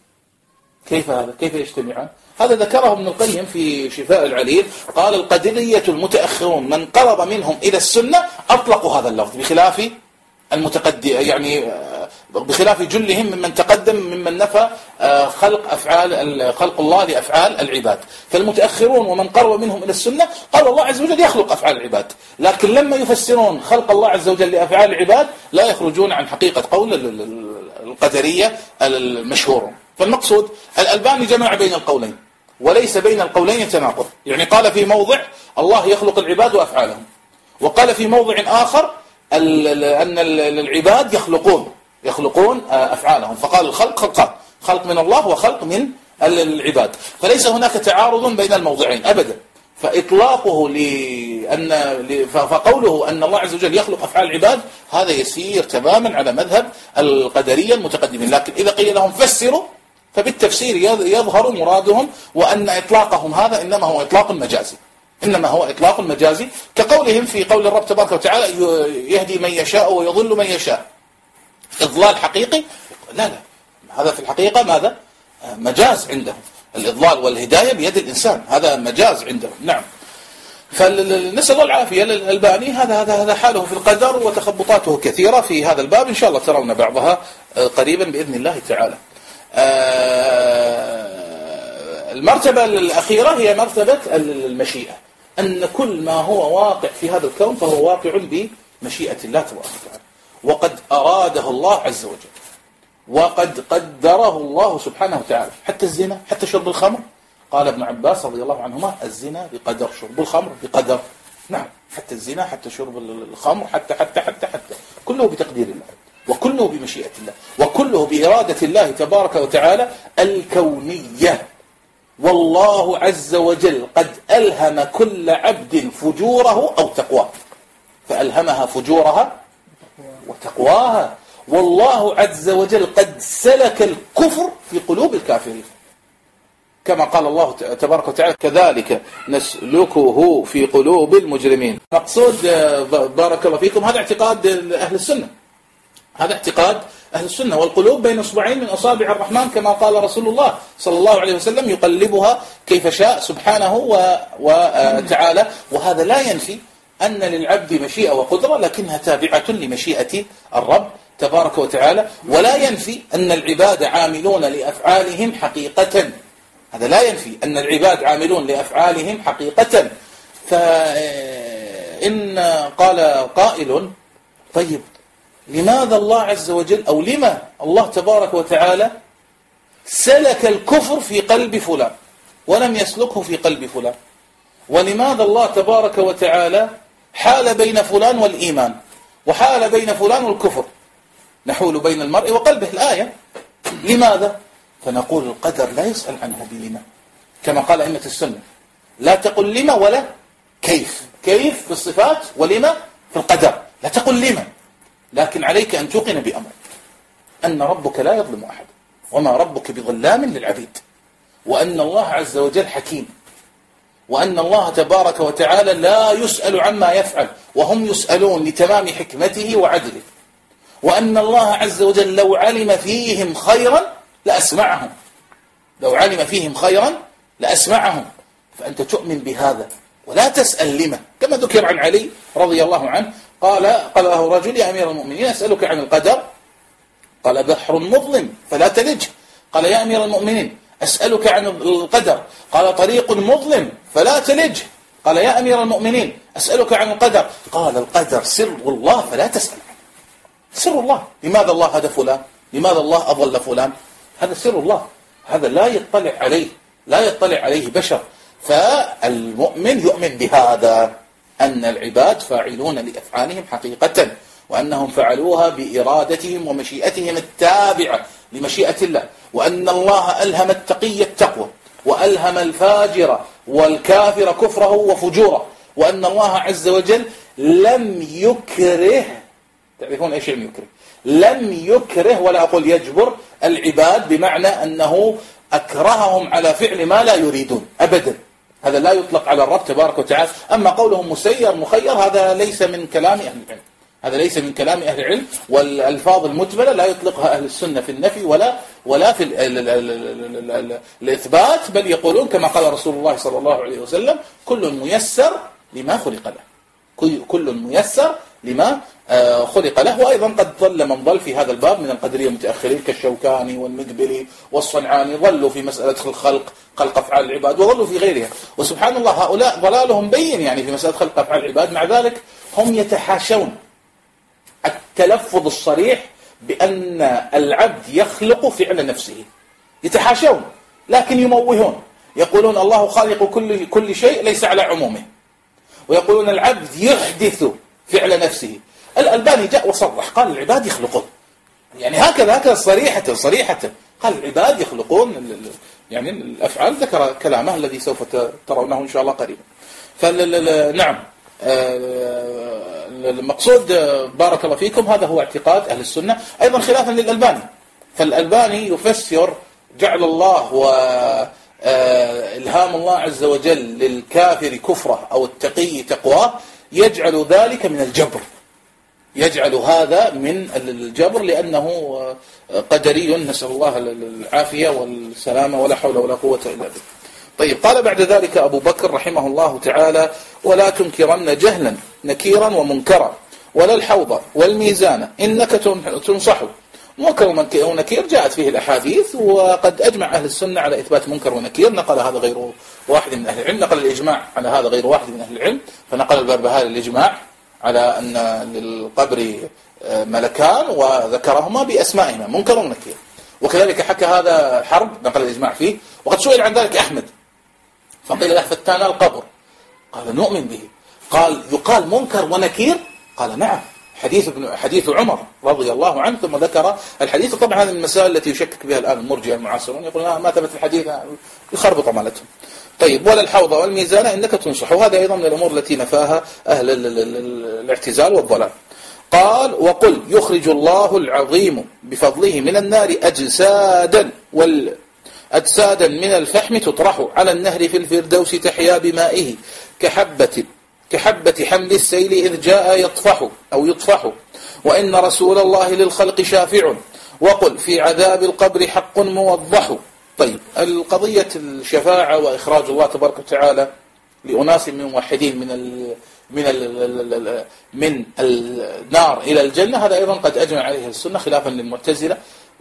كيف هذا؟ كيف يجتمعان؟ هذا ذكره ابن القيم في شفاء العليل، قال: القدرية المتأخرون من قرب منهم إلى السنة أطلقوا هذا اللفظ، بخلاف المتقدم يعني بخلاف جلهم ممن تقدم ممن نفى خلق أفعال خلق الله لأفعال العباد. فالمتأخرون ومن قرب منهم إلى السنة قال الله عز وجل يخلق أفعال العباد، لكن لما يفسرون خلق الله عز وجل لأفعال العباد لا يخرجون عن حقيقة قول القدرية المشهور. فالمقصود الألباني جمع بين القولين وليس بين القولين تناقض، يعني قال في موضع الله يخلق العباد وأفعالهم، وقال في موضع آخر أن العباد يخلقون يخلقون أفعالهم، فقال الخلق خلقان، خلق من الله وخلق من العباد، فليس هناك تعارض بين الموضعين أبدا. فإطلاقه لأن فقوله أن الله عز وجل يخلق أفعال العباد هذا يسير تماما على مذهب القدرية المتقدمين. لكن إذا قيل لهم فسروا فبالتفسير يظهر مرادهم، وأن إطلاقهم هذا إنما هو إطلاق مجازي إنما هو إطلاق مجازي كقولهم في قول الرب تبارك وتعالى: يهدي من يشاء ويضل من يشاء. إضلال حقيقي؟ لا لا، هذا في الحقيقة ماذا؟ مجاز عندهم. الإضلال والهداية بيد الإنسان، هذا مجاز عندهم. نعم. فنسأل الله العافية. الألباني هذا هذا هذا حاله في القدر، وتخبطاته كثيرة في هذا الباب، إن شاء الله ترون بعضها قريبا بإذن الله تعالى. المرتبة الأخيرة هي مرتبة المشيئة، أن كل ما هو واقع في هذا الكون فهو واقع بمشيئة الله تبارك وتعالى، وقد أراده الله عز وجل، وقد قدره الله سبحانه وتعالى. حتى الزنا، حتى شرب الخمر، قال ابن عباس رضي الله عنهما: الزنا بقدر، شرب الخمر بقدر. نعم، حتى الزنا، حتى شرب الخمر، حتى حتى حتى حتى كله بتقدير الله، وكله بمشيئة الله، وكله بإرادة الله تبارك وتعالى الكونية. والله عز وجل قد ألهم كل عبد فجوره أو تقواه، فألهمها فجورها وتقواها. والله عز وجل قد سلك الكفر في قلوب الكافرين، كما قال الله تبارك وتعالى: كذلك نسلكه في قلوب المجرمين. مقصود بارك الله فيكم هذا اعتقاد أهل السنة، هذا اعتقاد أهل السنة. والقلوب بين أصبعين من أصابع الرحمن، كما قال رسول الله صلى الله عليه وسلم: يقلبها كيف شاء سبحانه وتعالى. وهذا لا ينفي أن للعبد مشيئة وقدرة، لكنها تابعة لمشيئة الرب تبارك وتعالى. ولا ينفي أن العباد عاملون لأفعالهم حقيقة، هذا لا ينفي أن العباد عاملون لأفعالهم حقيقة. فإن قال قائل: طيب لماذا الله عز وجل أو لما الله تبارك وتعالى سلك الكفر في قلب فلان ولم يسلكه في قلب فلان؟ ولماذا الله تبارك وتعالى حال بين فلان والإيمان وحال بين فلان والكفر؟ نحول بين المرء وقلبه، الآية. لماذا؟ فنقول القدر لا يسأل عنه بلما، كما قال أئمة السنة: لا تقل لما ولا كيف، كيف في الصفات ولما في القدر. لا تقل لمن، لكن عليك أن توقن بأمر، أن ربك لا يظلم أحد، وما ربك بظلام للعبيد، وأن الله عز وجل حكيم، وأن الله تبارك وتعالى لا يسأل عما يفعل وهم يسألون لتمام حكمته وعدله، وأن الله عز وجل لو علم فيهم خيرا لأسمعهم، لو علم فيهم خيرا لأسمعهم. فأنت تؤمن بهذا ولا تسأل لما، كما ذكر عن علي رضي الله عنه قال قال له رجل: يا أمير المؤمنين أسألك عن القدر، قال: بحر مظلم فلا تلج. قال: يا أمير المؤمنين أسألك عن القدر، قال: طريق مظلم فلا تلج. قال: يا أمير المؤمنين أسألك عن القدر، قال: القدر سر الله فلا تسأل عنه. سر الله. لماذا الله هدى فلان؟ لماذا الله أضل فلان؟ هذا سر الله، هذا لا يطلع عليه لا يطلع عليه بشر. فالمؤمن يؤمن بهذا، أن العباد فاعلون لأفعالهم حقيقة، وأنهم فعلوها بإرادتهم ومشيئتهم التابعة لمشيئة الله، وأن الله ألهم التقي التقوى، وألهم الفاجر والكافر كفره وفجوره، وأن الله عز وجل لم يكره، تعرفون ايش يعني يكره؟ لم يكره ولا أقول يجبر العباد، بمعنى أنه أكرههم على فعل ما لا يريدون أبدا. هذا لا يطلق على الرب تبارك وتعالى. أما قولهم مسير مخير هذا ليس من كلام أهل العلم، هذا ليس من كلام أهل العلم، والألفاظ المجملة لا يطلقها أهل السنة في النفي ولا ولا في الإثبات، بل يقولون كما قال رسول الله صلى الله عليه وسلم: كل ميسر لما خلق له، كل ميسر لما خلق له. وأيضا قد ضل من ضل في هذا الباب من القدرية المتأخرين كالشوكاني والمقبري والصنعاني، ضلوا في مسألة الخلق، خلق أفعال العباد، وضلوا في غيرها. وسبحان الله هؤلاء ضلالهم بين يعني في مسألة خلق أفعال العباد، مع ذلك هم يتحاشون التلفظ الصريح بأن العبد يخلق فعل نفسه، يتحاشون، لكن يموهون، يقولون الله خالق كل كل شيء ليس على عمومه، ويقولون العبد يحدث فعل نفسه. الألباني جاء وصرح قال: العباد يخلقون، يعني هكذا هكذا صريحة صريحة قال: العباد يخلقون يعني الأفعال، ذكر كلامه الذي سوف ترونه إن شاء الله قريبا. فنعم، المقصود بارك الله فيكم هذا هو اعتقاد أهل السنة، أيضا خلافا للألباني. فالألباني يفسر جعل الله وإلهام الله عز وجل للكافر كفره أو التقي تقواه، يجعل ذلك من الجبر، يجعل هذا من الجبر، لأنه قدري، نسأل الله العافية والسلامة، ولا حول ولا قوة إلا بالله. طيب، قال بعد ذلك أبو بكر رحمه الله تعالى: ولا تنكرن جهلا نكيرا ومنكرا، ولا الحوض والميزان إنك تنصح. منكر ونكير جاءت فيه الأحاديث، وقد أجمع أهل السنة على إثبات منكر ونكير. نقل هذا غير واحد من أهل العلم، نقل الإجماع على هذا غير واحد من أهل العلم، فنقل البربهاري الإجماع على أن للقبر ملكان وذكرهما بأسمائهما منكر ونكير. وكذلك حكى هذا حرب، نقل الإجماع فيه. وقد سئل عن ذلك أحمد فقيل له: فتانا القبر؟ قال: نؤمن به. قال: يقال منكر ونكير؟ قال: نعم، حديث ابن حديث عمر رضي الله عنه. ثم ذكر الحديث. طبعا هذه المسائل التي يشكك بها الآن المرجئة المعاصرون، يقولون ما ثبت الحديث، يخربط عملتهم. طيب، ولا الحوض والميزان إنك تنصح، وهذا أيضا من الأمور التي نفاها أهل الاعتزال والضلال. قال: وقل يخرج الله العظيم بفضله من النار أجسادا وال أجسادا من الفحم تطرح على النهر في الفردوس تحيا بمائه كحبة كحبة حمل السيل إذ جاء يطفح أو يطفح، وإن رسول الله للخلق شافع، وقل في عذاب القبر حق موضح. طيب، القضية الشفاعة وإخراج الله تبارك وتعالى لأناس من موحدين من ال من ال من النار إلى الجنة، هذا أيضا قد أجمع عليه السنة، خلافا للمعتزلة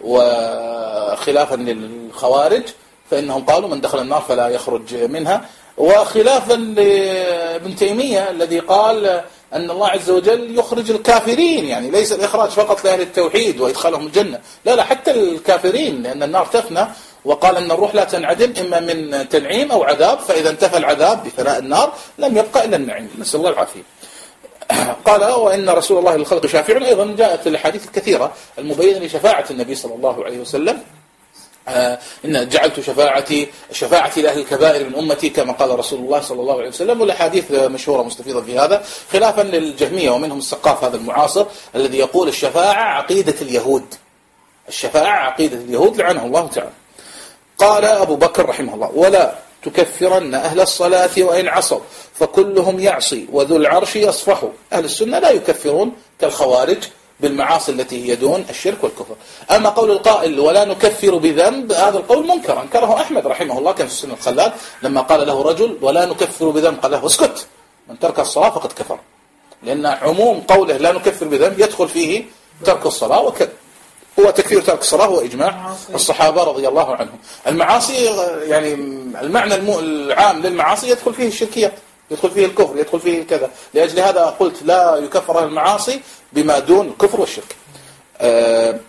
وخلافا للخوارج، فإنهم قالوا من دخل النار فلا يخرج منها، وخلافا لابن تيمية الذي قال أن الله عز وجل يخرج الكافرين، يعني ليس الإخراج فقط لأهل التوحيد وإدخالهم الجنة، لا لا، حتى الكافرين، لأن النار تفنى، وقال أن الروح لا تنعدم إما من تنعيم أو عذاب، فإذا انتفى العذاب بفناء النار لم يبقى إلا النعيم، نسأل الله العافية. قال: وإن رسول الله للخلق شافع. أيضا جاءت الحديث الكثيرة المبينة لشفاعة النبي صلى الله عليه وسلم آه إن جعلت شفاعتي شفاعتي لأهل الكبائر من أمتي كما قال رسول الله صلى الله عليه وسلم، والأحاديث مشهورة مستفيضة في هذا، خلافا للجهمية ومنهم السقاف هذا المعاصر الذي يقول الشفاعة عقيدة اليهود، الشفاعة عقيدة اليهود لعنه الله تعالى. قال أبو بكر رحمه الله: ولا تكفرن أهل الصلاة وإن عصوا فكلهم يعصي وذو العرش يصفح. أهل السنة لا يكفرون كالخوارج بالمعاصي التي هي دون الشرك والكفر. أما قول القائل ولا نكفر بذنب، هذا القول منكر، أنكره أحمد رحمه الله كان في السنة الخلال لما قال له رجل ولا نكفر بذنب قال له اسكت، من ترك الصلاة فقد كفر، لأن عموم قوله لا نكفر بذنب يدخل فيه ترك الصلاة وكذا. هو تكفير ترك الصلاة هو إجماع الصحابة رضي الله عنهم. المعاصي يعني المعنى العام للمعاصي يدخل فيه الشركيات، يدخل فيه الكفر، يدخل فيه كذا. لأجل هذا قلت لا يكفر المعاصي بما دون الكفر والشرك. أه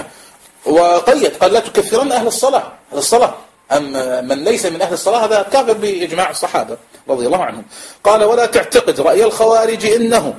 وقيد قال لا تكفرن أهل الصلاة، أهل الصلاة أم من ليس من أهل الصلاة هذا كافر بإجماع الصحابة رضي الله عنهم. قال ولا تعتقد رأي الخوارج إنه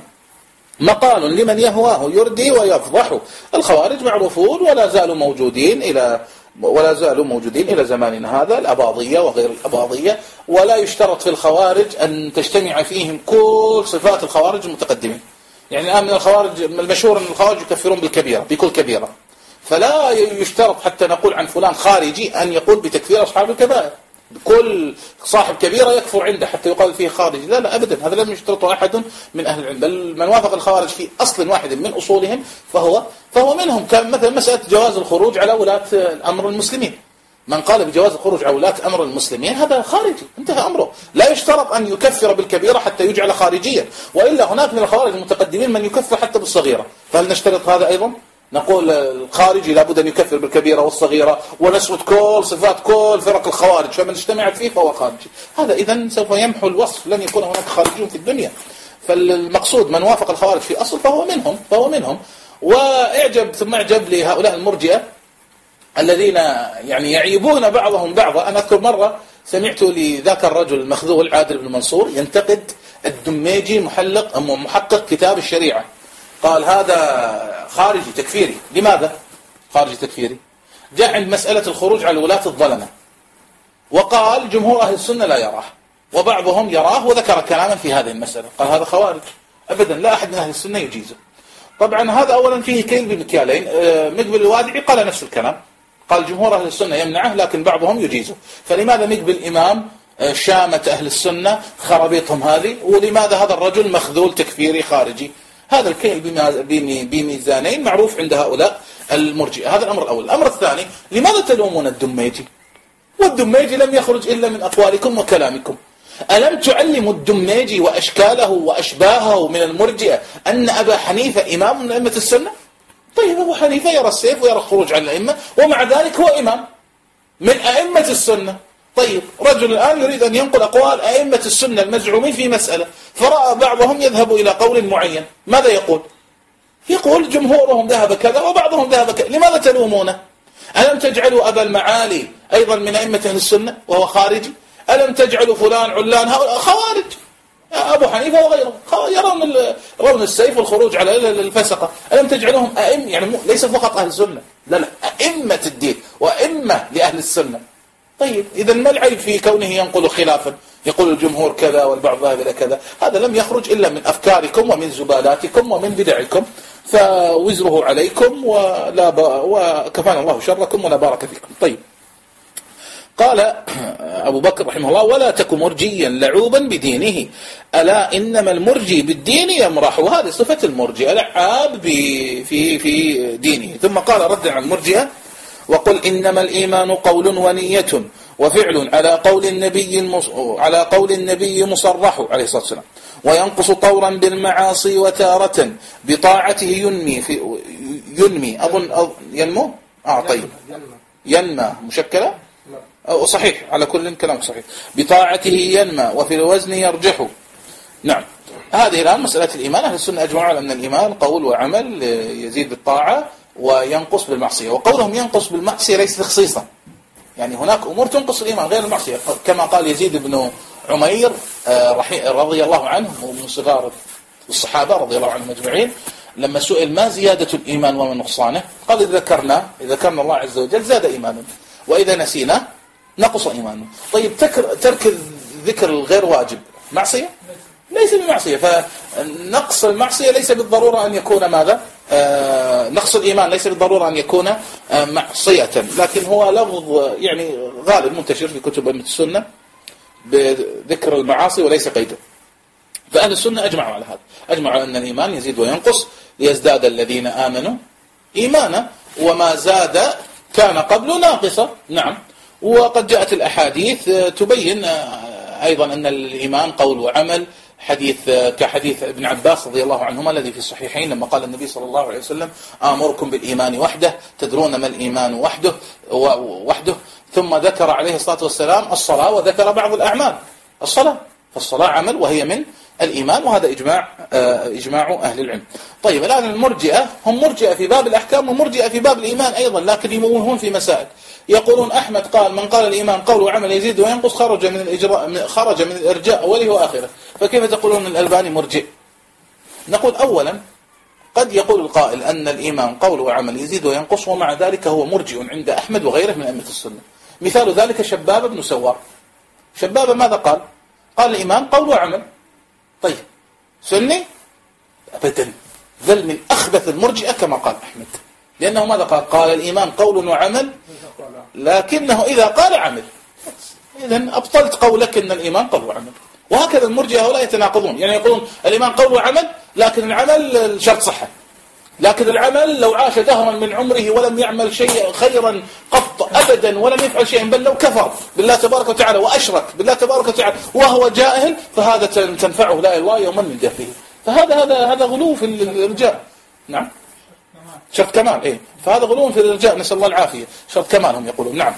مقال لمن يهواه يردي ويفضح. الخوارج معروفون ولا زالوا موجودين إلى ولا زالوا موجودين إلى زماننا هذا، الأباضية وغير الأباضية، ولا يشترط في الخوارج أن تجتمع فيهم كل صفات الخوارج المتقدمين. يعني الآن من الخوارج المشهور أن الخوارج يكفرون بالكبيرة بكل كبيرة، فلا يشترط حتى نقول عن فلان خارجي أن يقول بتكفير أصحاب الكبائر، كل صاحب كبيرة يكفر عنده حتى يقال فيه خارجي. لا لا أبدا، هذا لم يشترطه أحد من أهل العلم، بل من وافق الخوارج في أصل واحد من أصولهم فهو فهو منهم. كان مثلا مسألة جواز الخروج على ولاة أمر المسلمين، من قال بجواز الخروج على ولاة أمر المسلمين هذا خارجي، انتهى أمره، لا يشترط أن يكفر بالكبيرة حتى يجعل خارجيا، وإلا هناك من الخوارج المتقدمين من يكفر حتى بالصغيرة، فهل نشترط هذا أيضا؟ نقول الخارجي لابد أن يكفر بالكبيرة والصغيرة ونسرد كل صفات كل فرق الخوارج، فمن اجتمعت فيه فهو خارجي. هذا إذن سوف يمحو الوصف، لن يكون هناك خارجيون في الدنيا. فالمقصود من وافق الخوارج في أصل فهو منهم فهو منهم وإعجب ثم إعجب لهؤلاء المرجئة الذين يعني يعيبون بعضهم بعضا. أنا أذكر مرة سمعت لذاك الرجل المخذول عادل بن منصور ينتقد الدميجي محلق محقق كتاب الشريعة، قال هذا خارجي تكفيري. لماذا خارجي تكفيري؟ جاء عند مسألة الخروج على ولاة الظلمة وقال جمهور أهل السنة لا يراه وبعضهم يراه، وذكر كلاما في هذه المسألة، قال هذا خوارج أبدا، لا أحد من أهل السنة يجيزه. طبعا هذا أولا فيه كيل بمكيالين. مقبل الوادعي قال نفس الكلام، قال جمهور أهل السنة يمنعه لكن بعضهم يجيزه. فلماذا مقبل إمام شامة أهل السنة خرابيطهم هذه، ولماذا هذا الرجل مخذول تكفيري خارجي؟ هذا الكيل بميزانين معروف عند هؤلاء المرجئة. هذا الأمر الأول. الأمر الثاني، لماذا تلومون الدميجي؟ والدميجي لم يخرج إلا من أقوالكم وكلامكم. ألم تعلموا الدميجي وأشكاله وأشباهه من المرجئة أن أبا حنيفة إمام من أئمة السنة؟ طيب أبو حنيفة يرى السيف ويرى الخروج على الأئمة ومع ذلك هو إمام من أئمة السنة. طيب رجل الآن يريد أن ينقل أقوال أئمة السنة المزعومين في مسألة، فرأى بعضهم يذهب إلى قول معين، ماذا يقول؟ يقول جمهورهم ذهب كذا وبعضهم ذهب كذا. لماذا تلومونه؟ ألم تجعلوا أبا المعالي أيضا من أئمة أهل السنة وهو خارجي؟ ألم تجعلوا فلان علان هؤلاء خوارج؟ أبو حنيفة وغيره يرون رون السيف والخروج على الفسقة. ألم تجعلهم أئمة، يعني ليس فقط أهل السنة، لا لا أئمة الدين وأئمة لأهل السنة. طيب إذا ما العيب في كونه ينقل خلافا، يقول الجمهور كذا والبعض ذهب إلى كذا؟ هذا لم يخرج إلا من أفكاركم ومن زبالاتكم ومن بدعكم، فوزره عليكم ولا ب... وكفانا الله شركم ولا بارك فيكم. طيب قال أبو بكر رحمه الله ولا تك مرجيا لعوبا بدينه ألا إنما المرجي بالدين يمرح. وهذه صفة المرجئة، لعاب في في دينه. ثم قال ردا على المرجئة وقل إنما الإيمان قول ونية وفعل على قول النبي المص... على قول النبي مصرح عليه الصلاة والسلام، وينقص طورا بالمعاصي وتارة بطاعته ينمي في ينمي أظن أظ... ينمو آه طيب ينمى مشكلة أو صحيح، على كل كلام صحيح، بطاعته ينمى وفي الوزن يرجح. نعم هذه الآن مسألة الإيمان. أهل السنة أجمعوا على أن الإيمان قول وعمل يزيد بالطاعة وينقص بالمعصية. وقولهم ينقص بالمعصية ليس تخصيصا، يعني هناك أمور تنقص الإيمان غير المعصية، كما قال يزيد بن عمير رضي الله عنه ومن صغار الصحابة رضي الله عنهم أجمعين، لما سئل ما زيادة الإيمان وما نقصانه قال إذا ذكرنا إذا ذكرنا الله عز وجل زاد إيمانا، وإذا نسينا نقص إيماننا. طيب ترك الذكر الغير واجب معصية؟ ليس بمعصية. فنقص المعصية ليس بالضرورة أن يكون ماذا؟ آه نقص الإيمان ليس بالضرورة أن يكون آه معصية، لكن هو لفظ يعني غالب منتشر في كتب أئمة السنة بذكر المعاصي وليس قيده. فأهل السنة أجمعوا على هذا، أجمعوا على أن الإيمان يزيد وينقص ليزداد الذين آمنوا إيمانا، وما زاد كان قبل ناقصا. نعم. وقد جاءت الأحاديث تبين أيضا أن الإيمان قول وعمل، حديث كحديث ابن عباس رضي الله عنهما الذي في الصحيحين لما قال النبي صلى الله عليه وسلم آمركم بالإيمان وحده، تدرون ما الإيمان وحده وحده ثم ذكر عليه الصلاة والسلام الصلاة وذكر بعض الأعمال. الصلاة فالصلاة عمل وهي من الإيمان، وهذا إجماع إجماع أهل العلم. طيب الآن المرجئة هم مرجئة في باب الأحكام ومرجئة في باب الإيمان أيضا، لكن يموهون في مسائل. يقولون أحمد قال من قال الإيمان قول وعمل يزيد وينقص خرج من الإجراء خرج من الإرجاء أوله وآخره، فكيف تقولون الألباني مرجئ؟ نقول أولا قد يقول القائل أن الإيمان قول وعمل يزيد وينقص، ومع ذلك هو مرجئ عند أحمد وغيره من أئمة السنة. مثال ذلك شباب بن سوار. شباب ماذا قال؟ قال الإيمان قول وعمل. طيب سني؟ أبدا، بل من أخبث المرجئة كما قال أحمد، لأنه ماذا قال؟ قال الإيمان قول وعمل لكنه إذا قال عمل. إذن أبطلت قولك أن الإيمان قول وعمل. وهكذا المرجئة هؤلاء يتناقضون، يعني يقولون الإيمان قول وعمل لكن العمل شرط صحة، لكن العمل لو عاش دهرا من عمره ولم يعمل شيء خيرا قط أبدا ولم يفعل شيئا، بل لو كفر بالله تبارك وتعالى وأشرك بالله تبارك وتعالى وهو جاهل فهذا تنفعه لا إله إلا الله يوما من دهره. فهذا هذا هذا غلو في الإرجاء. نعم شرط كمال. إيه فهذا غلو في الإرجاء، نسأل الله العافية. شرط كمال هم يقولون. نعم.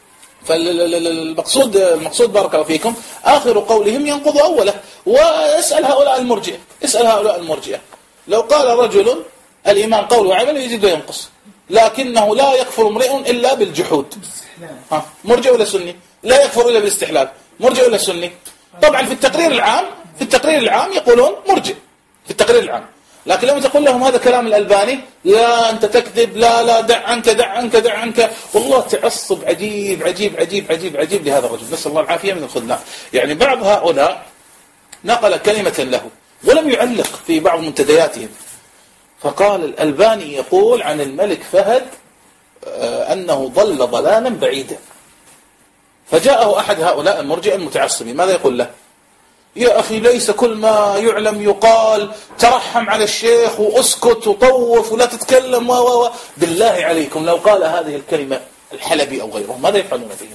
فالمقصود المقصود بارك الله فيكم آخر قولهم ينقض أوله. واسأل هؤلاء المرجئة، اسأل هؤلاء المرجئة لو قال رجل الإيمان قول وعمل يزيد وينقص لكنه لا يكفر امرئ إلا بالجحود، ها مرجئ ولا سني؟ لا يكفر إلا بالاستحلال، مرجئ ولا سني؟ طبعا في التقرير العام في التقرير العام يقولون مرجئ في التقرير العام، لكن لما تقول لهم هذا كلام الألباني لا أنت تكذب، لا لا دع عنك دع عنك دع عنك، والله تعصب عجيب عجيب عجيب عجيب عجيب لهذا الرجل، نسأل الله العافية من الخذلان. يعني بعض هؤلاء نقل كلمة له ولم يعلق في بعض منتدياتهم، فقال الألباني يقول عن الملك فهد أنه ضل ضلالا بعيدا. فجاءه أحد هؤلاء المرجئ المتعصبين ماذا يقول له؟ يا أخي ليس كل ما يعلم يقال، ترحم على الشيخ وأسكت وطوف ولا تتكلم و و بالله عليكم لو قال هذه الكلمة الحلبي أو غيره ماذا يفعلون فيه؟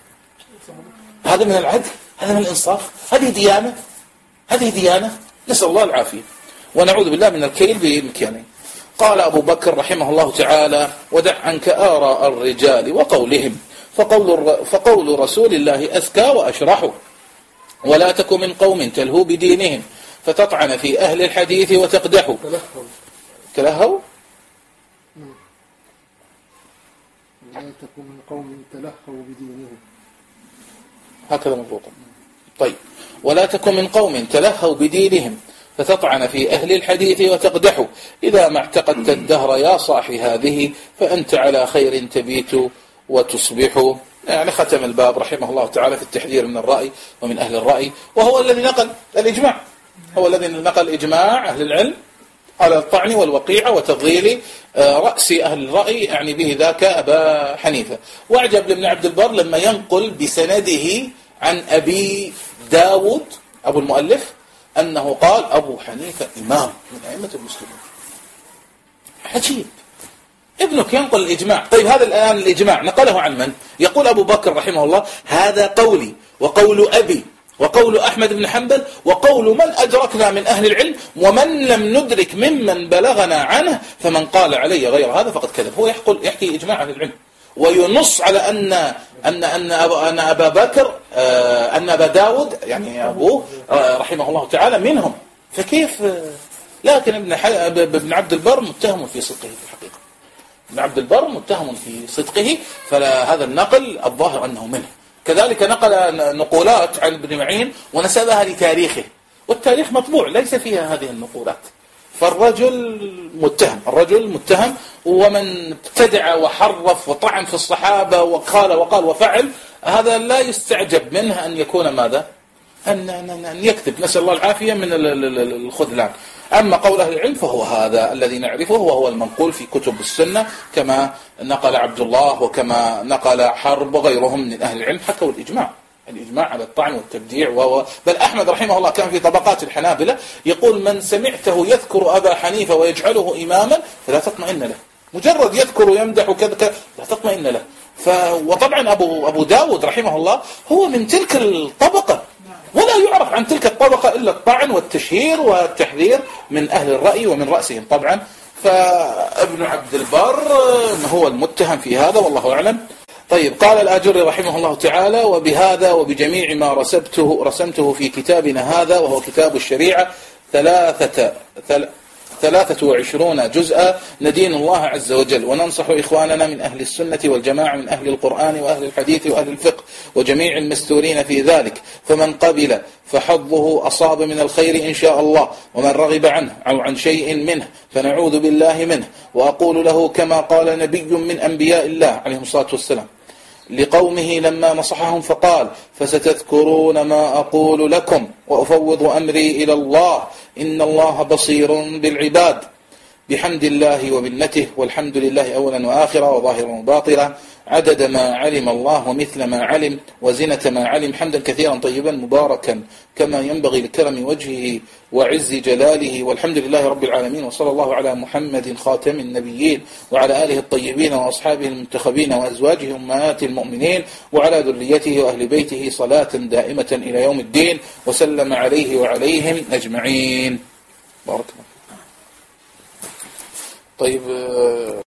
هذا من العدل، هذا من الإنصاف، هذه ديانة، هذه ديانة، نسأل الله العافية ونعوذ بالله من الكيل بمكيانين. قال أبو بكر رحمه الله تعالى ودع عنك آراء الرجال وقولهم فقول, فقول رسول الله أزكى وأشرح، ولا تك من قوم تلهوا بدينهم فتطعن في أهل الحديث وتقدحوا. تلهوا لا تك من قوم تلهوا بدينهم، هكذا مضبوطا. طيب ولا تك من قوم تلهوا بدينهم فتطعن في أهل الحديث وتقدحوا، إذا ما اعتقدت الدهر يا صاحي هذه فأنت على خير تبيت وتصبح. يعني ختم الباب رحمه الله تعالى في التحذير من الرأي ومن أهل الرأي، وهو الذي نقل الإجماع، هو الذي نقل إجماع أهل العلم على الطعن والوقيعة وتضليل رأس أهل الرأي، يعني به ذاك أبا حنيفة. وأعجب لابن عبد البر لما ينقل بسنده عن أبي داود أبو المؤلف أنه قال أبو حنيفة إمام من أئمة المسلمين. عجيب. ابنك ينقل الإجماع. طيب هذا الآن الإجماع نقله عن من؟ يقول أبو بكر رحمه الله هذا قولي وقول أبي وقول أحمد بن حنبل وقول من أدركنا من أهل العلم، ومن لم ندرك ممن بلغنا عنه فمن قال علي غير هذا فقد كذب. هو يحكي يحكي إجماع أهل العلم وينص على أن أن أن أبا, أن أبا بكر أن أبا داود يعني أبوه رحمه الله تعالى منهم. فكيف؟ لكن ابن ابن عبد البر متهم في صدقه في الحقيقة. ابن عبد البر متهم في صدقه، فهذا النقل الظاهر أنه منه. كذلك نقل نقولات عن ابن معين ونسبها لتاريخه، والتاريخ مطبوع ليس فيها هذه النقولات. فالرجل متهم، الرجل متهم، ومن ابتدع وحرف وطعن في الصحابة وقال وقال وفعل، هذا لا يستعجب منه أن يكون ماذا؟ أن, أن يكذب، نسأل الله العافية من الخذلان. أما قول أهل العلم فهو هذا الذي نعرفه، وهو المنقول في كتب السنة كما نقل عبد الله وكما نقل حرب وغيرهم من أهل العلم، حكوا الإجماع الإجماع على الطعن والتبديع. و... بل أحمد رحمه الله كان في طبقات الحنابلة يقول: من سمعته يذكر أبا حنيفة ويجعله إماما فلا تطمئن له، مجرد يذكر ويمدح كذا لا تطمئن له. ف... وطبعا أبو, أبو داود رحمه الله هو من تلك الطبقة، ولا يعرف عن تلك الطبقة إلا الطعن والتشهير والتحذير من أهل الرأي ومن رأسهم طبعا. فابن عبد البر هو المتهم في هذا والله أعلم. طيب، قال الآجري رحمه الله تعالى: وبهذا وبجميع ما رسمته, رسمته في كتابنا هذا، وهو كتاب الشريعة، ثلاثة ثل ثلاثة وعشرون جزءا، ندين الله عز وجل وننصح إخواننا من أهل السنة والجماعة من أهل القرآن وأهل الحديث وأهل الفقه وجميع المستورين في ذلك، فمن قبل فحظه أصاب من الخير إن شاء الله، ومن رغب عنه أو عن شيء منه فنعوذ بالله منه. وأقول له كما قال نبي من أنبياء الله عليه الصلاة والسلام لقومه لما نصحهم فقال: فستذكرون ما أقول لكم وأفوض أمري إلى الله إن الله بصير بالعباد، بحمد الله ومنته، والحمد لله أولا وآخرا وظاهرا وباطلا، عدد ما علم الله ومثل ما علم وزنة ما علم، حمدا كثيرا طيبا مباركا كما ينبغي لكرم وجهه وعز جلاله، والحمد لله رب العالمين. وصلى الله على محمد خاتم النبيين وعلى آله الطيبين وأصحابه المنتخبين وأزواجه أمهات المؤمنين وعلى ذريته وأهل بيته صلاة دائمة إلى يوم الدين، وسلم عليه وعليهم أجمعين. بارك الله. طيب.